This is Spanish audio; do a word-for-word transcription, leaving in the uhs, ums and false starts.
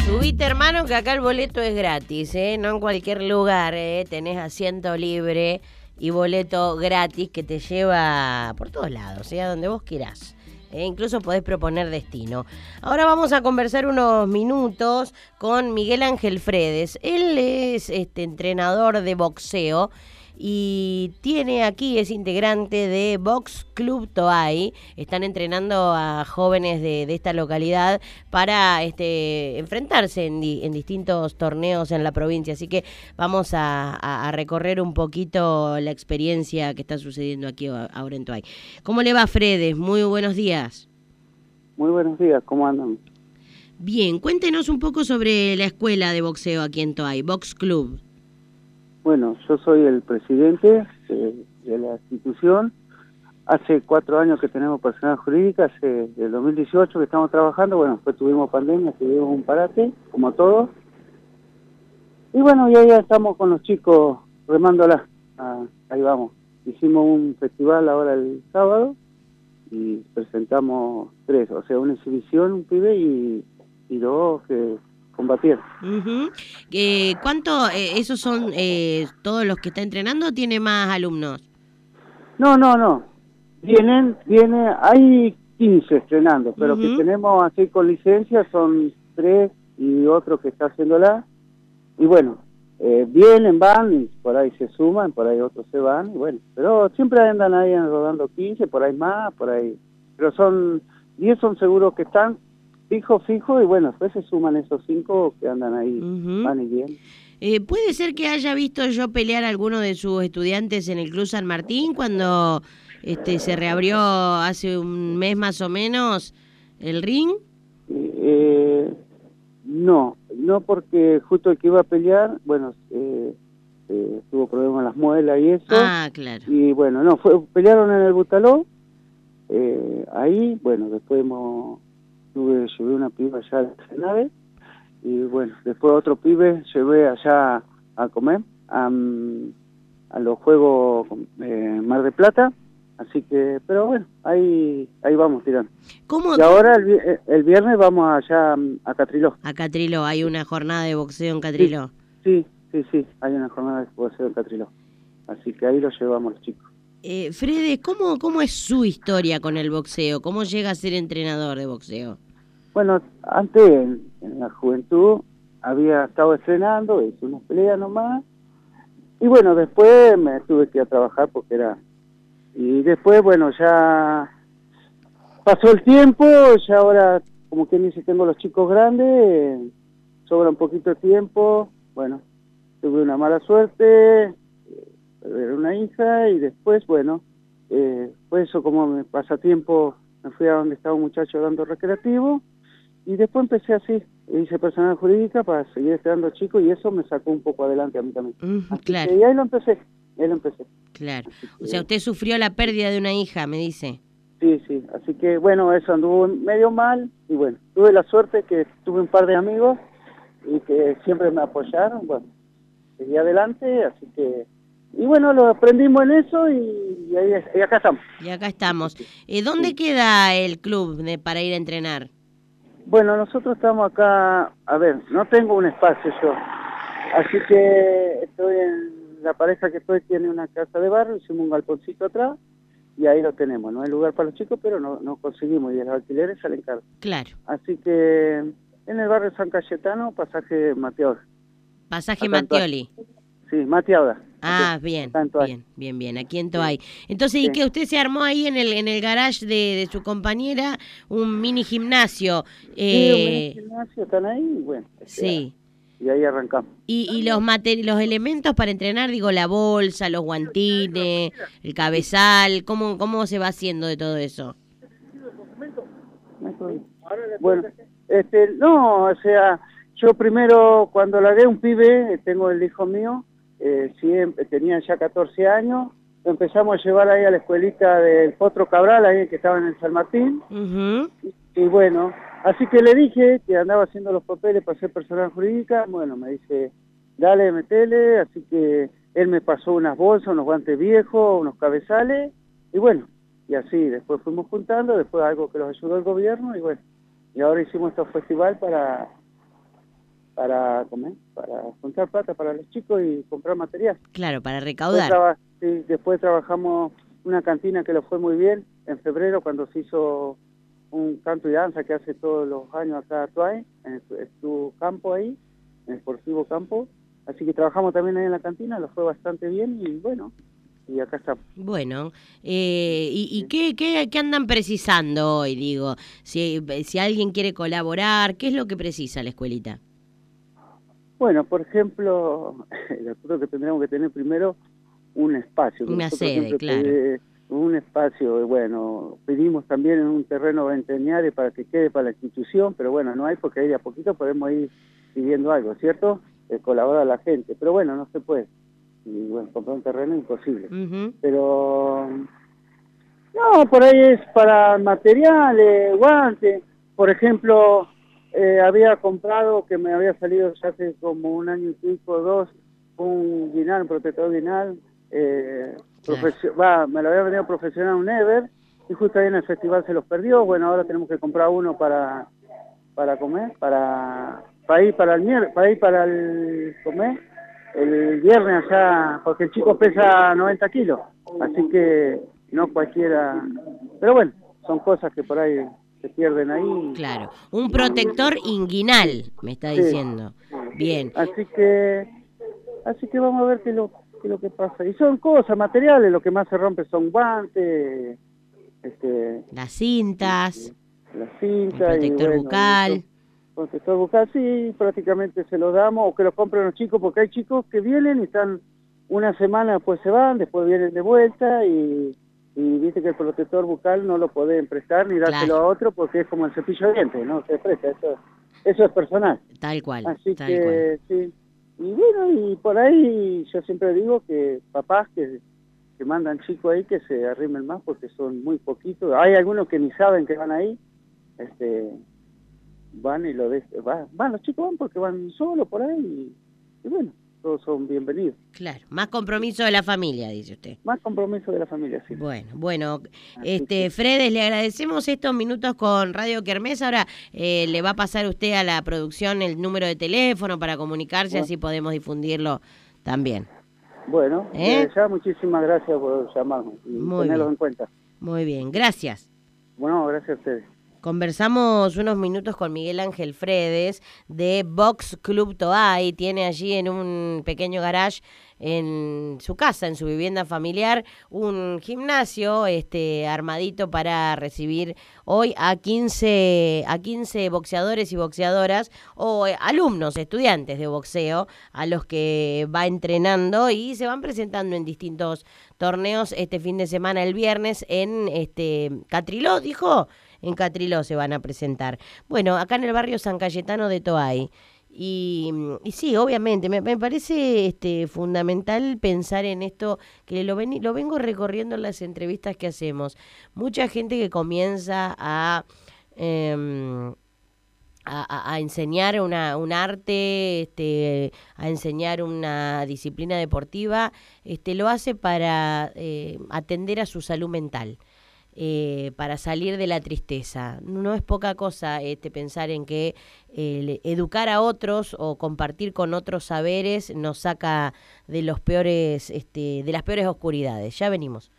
Subite, hermano, que acá el boleto es gratis, ¿eh? No en cualquier lugar, ¿eh? Tenés asiento libre y boleto gratis que te lleva por todos lados, ¿eh? A donde vos quieras. E incluso podés proponer destino. Ahora vamos a conversar unos minutos con Miguel Ángel Fredes. Él es este entrenador de boxeo y tiene aquí, es integrante de Box Club Toay. Están entrenando a jóvenes de, de esta localidad para este enfrentarse en, di, en distintos torneos en la provincia. Así que vamos a, a, a recorrer un poquito la experiencia que está sucediendo aquí ahora en Toay. ¿Cómo le va, Fredes? Muy buenos días. Muy buenos días, ¿cómo andan? Bien, cuéntenos un poco sobre la escuela de boxeo aquí en Toay, Box Club. Bueno, yo soy el presidente de, de la institución. Hace cuatro años que tenemos personal jurídica, hace del dos mil dieciocho que estamos trabajando. Bueno, después tuvimos pandemia, tuvimos un parate, como todos. Y bueno, ya, ya estamos con los chicos remándola. Ah, ahí vamos. Hicimos un festival ahora el sábado y presentamos tres, o sea, una exhibición, un pibe y, y dos que combatieron. Uh-huh. eh, ¿Cuánto, eh, esos son eh, todos los que está entrenando o tiene más alumnos? No, no, no. Vienen, viene, hay quince estrenando, pero Uh-huh. que tenemos así con licencia son tres y otro que está haciéndola. Y bueno, eh, vienen, van, y por ahí se suman, por ahí otros se van, y bueno. Pero siempre andan ahí rodando quince, por ahí más, por ahí. Pero son, diez son seguros que están fijo, fijo, y bueno, después se suman esos cinco que andan ahí, Uh-huh. van y vienen. Eh, ¿Puede ser que haya visto yo pelear a alguno de sus estudiantes en el Club San Martín cuando este se reabrió hace un mes más o menos el ring? Eh, no, no porque justo el que iba a pelear, bueno, eh, eh, tuvo problemas en las muelas y eso. Ah, claro. Y bueno, no, fue, pelearon en el Butaló, eh, ahí, bueno, después hemos, tuve, llevé una piba allá a la Senade, y bueno, después otro pibe llevé allá a comer, a, a los Juegos eh, Mar de Plata, así que, pero bueno, ahí ahí vamos tirando. ¿Cómo? Y ahora el, el viernes vamos allá a Catriló. A Catriló, hay una jornada de boxeo en Catriló. Sí, sí, sí, hay una jornada de boxeo en Catriló, así que ahí lo llevamos los chicos. Eh, Fredes, ¿cómo, ¿cómo es su historia con el boxeo? ¿Cómo llega a ser entrenador de boxeo? Bueno, antes, en, en la juventud, había estado estrenando, hice unas peleas nomás, y bueno, después me tuve que ir a trabajar porque era... Y después, bueno, ya pasó el tiempo, ya ahora, como quien dice, tengo los chicos grandes, eh, sobra un poquito de tiempo, bueno, tuve una mala suerte, perder una hija, y después, bueno, eh, pues eso como me pasatiempo, me fui a donde estaba un muchacho dando recreativo, y después empecé así, hice personal jurídica para seguir estudiando chicos, y eso me sacó un poco adelante a mí también. Mm, así claro. que, y ahí lo empecé, ahí lo empecé. Claro. Que, o sea, usted sufrió la pérdida de una hija, me dice. Sí, sí, así que bueno, eso anduvo medio mal, y bueno, tuve la suerte que tuve un par de amigos, y que siempre me apoyaron, bueno, seguí adelante, así que... Y bueno, lo aprendimos en eso, y, y, ahí, y acá estamos. Y acá estamos. Eh, ¿Dónde sí. queda el club de, para ir a entrenar? Bueno, nosotros estamos acá, a ver, no tengo un espacio yo, así que estoy en, la pareja que estoy tiene una casa de barrio, hicimos un galponcito atrás, y ahí lo tenemos, no hay lugar para los chicos, pero no, no conseguimos, y los alquileres salen caros. Claro. Así que en el barrio San Cayetano, pasaje Mateola. Pasaje Mattioli. Sí, Mateauda. Ah, bien, bien, bien, bien, aquí en Toay. Entonces, sí. ¿y que usted se armó ahí en el en el garage de, de su compañera un mini gimnasio? Eh... Sí, un mini gimnasio, están ahí, y bueno. Sí. Y ahí arrancamos. Y, y los materi los elementos para entrenar, digo, la bolsa, los guantines, el cabezal, ¿cómo, cómo se va haciendo de todo eso? Bueno, este, no, o sea, yo primero, cuando largué un pibe, tengo el hijo mío, eh, siempre, tenía ya catorce años, lo empezamos a llevar ahí a la escuelita del Potro Cabral, ahí que estaba en el San Martín, uh-huh. y, y bueno, así que le dije que andaba haciendo los papeles para ser personal jurídica, bueno, me dice, dale, metele, así que él me pasó unas bolsas, unos guantes viejos, unos cabezales, y bueno, y así, después fuimos juntando, después algo que los ayudó el gobierno, y bueno, y ahora hicimos este festival para, para comer, para juntar plata para los chicos y comprar material. Claro, para Después, recaudar. traba- sí, después trabajamos una cantina que lo fue muy bien en febrero cuando se hizo un canto y danza que hace todos los años acá a Tuay, en el- en su campo ahí, en el Sportivo Campo. Así que trabajamos también ahí en la cantina, lo fue bastante bien y bueno, y acá estamos. Bueno, eh, ¿y, y qué, qué, qué andan precisando hoy? Digo, si, si alguien quiere colaborar, ¿qué es lo que precisa la escuelita? Bueno, por ejemplo, yo creo que tendríamos que tener primero un espacio. que Una nosotros sede, siempre claro. pedi- un espacio, bueno, pedimos también en un terreno veinteañero para que quede para la institución, pero bueno, no hay porque ahí de a poquito podemos ir pidiendo algo, ¿cierto? Eh, colaborar a la gente, pero bueno, no se puede. Y bueno, comprar un terreno es imposible. Ujú. Pero, no, por ahí es para materiales, guantes. Por ejemplo, eh, había comprado, que me había salido ya hace como un año y pico, dos, un guinal, un protector guinal, eh, Claro. profesio- va, me lo había venido profesional un Ever, y justo ahí en el festival se los perdió. Bueno, ahora tenemos que comprar uno para, para comer, para, para ir para el mier- para ir para el comer, el viernes allá, porque el chico pesa noventa kilos, así que no cualquiera, pero bueno, son cosas que por ahí se pierden ahí. Claro, un protector inguinal, me está Sí. diciendo. Bien, Así que, así que vamos a ver qué es lo, qué es lo que pasa. Y son cosas, materiales, lo que más se rompe son guantes, este, las cintas, la el cinta y protector bueno, bucal. y son- protector bucal, sí, prácticamente se lo damos o que lo compren los chicos, porque hay chicos que vienen y están una semana, después se van, después vienen de vuelta y, y viste que el protector bucal no lo pueden prestar ni dárselo Claro. a otro porque es como el cepillo de dientes, no se presta, eso, eso es personal. Tal cual, Así tal que cual. sí, y bueno, y por ahí yo siempre digo que papás que, que mandan chicos ahí que se arrimen más porque son muy poquitos, hay algunos que ni saben que van ahí, este van y lo de, van, van, los chicos van porque van solos por ahí y, y bueno, todos son bienvenidos. Claro, más compromiso de la familia, dice usted. Más compromiso de la familia, sí. Bueno, bueno, Así este que, Fredes, le agradecemos estos minutos con Radio Kermés. Ahora eh, le va a pasar usted a la producción el número de teléfono para comunicarse, bueno, así podemos difundirlo también. bueno, ¿Eh? desde ya muchísimas gracias por llamarme y Muy tenerlos bien, en cuenta. muy bien, gracias. Bueno, gracias a ustedes. Conversamos unos minutos con Miguel Ángel Fredes de Box Club Toay. Tiene allí en un pequeño garage en su casa, en su vivienda familiar, un gimnasio este armadito para recibir hoy a quince, a quince boxeadores y boxeadoras o eh, alumnos, estudiantes de boxeo a los que va entrenando y se van presentando en distintos torneos este fin de semana, el viernes en este Catriló, dijo. En Catriló se van a presentar. Bueno, acá en el barrio San Cayetano de Toay. Y, y sí, obviamente, me, me parece este, fundamental pensar en esto, que lo, ven, lo vengo recorriendo en las entrevistas que hacemos. Mucha gente que comienza a... Eh, A, a enseñar una, un arte, este, a enseñar una disciplina deportiva, este, lo hace para eh, atender a su salud mental. Eh, para salir de la tristeza. No es poca cosa este, pensar en que eh, educar a otros o compartir con otros saberes nos saca de los peores, este, de las peores oscuridades. Ya venimos.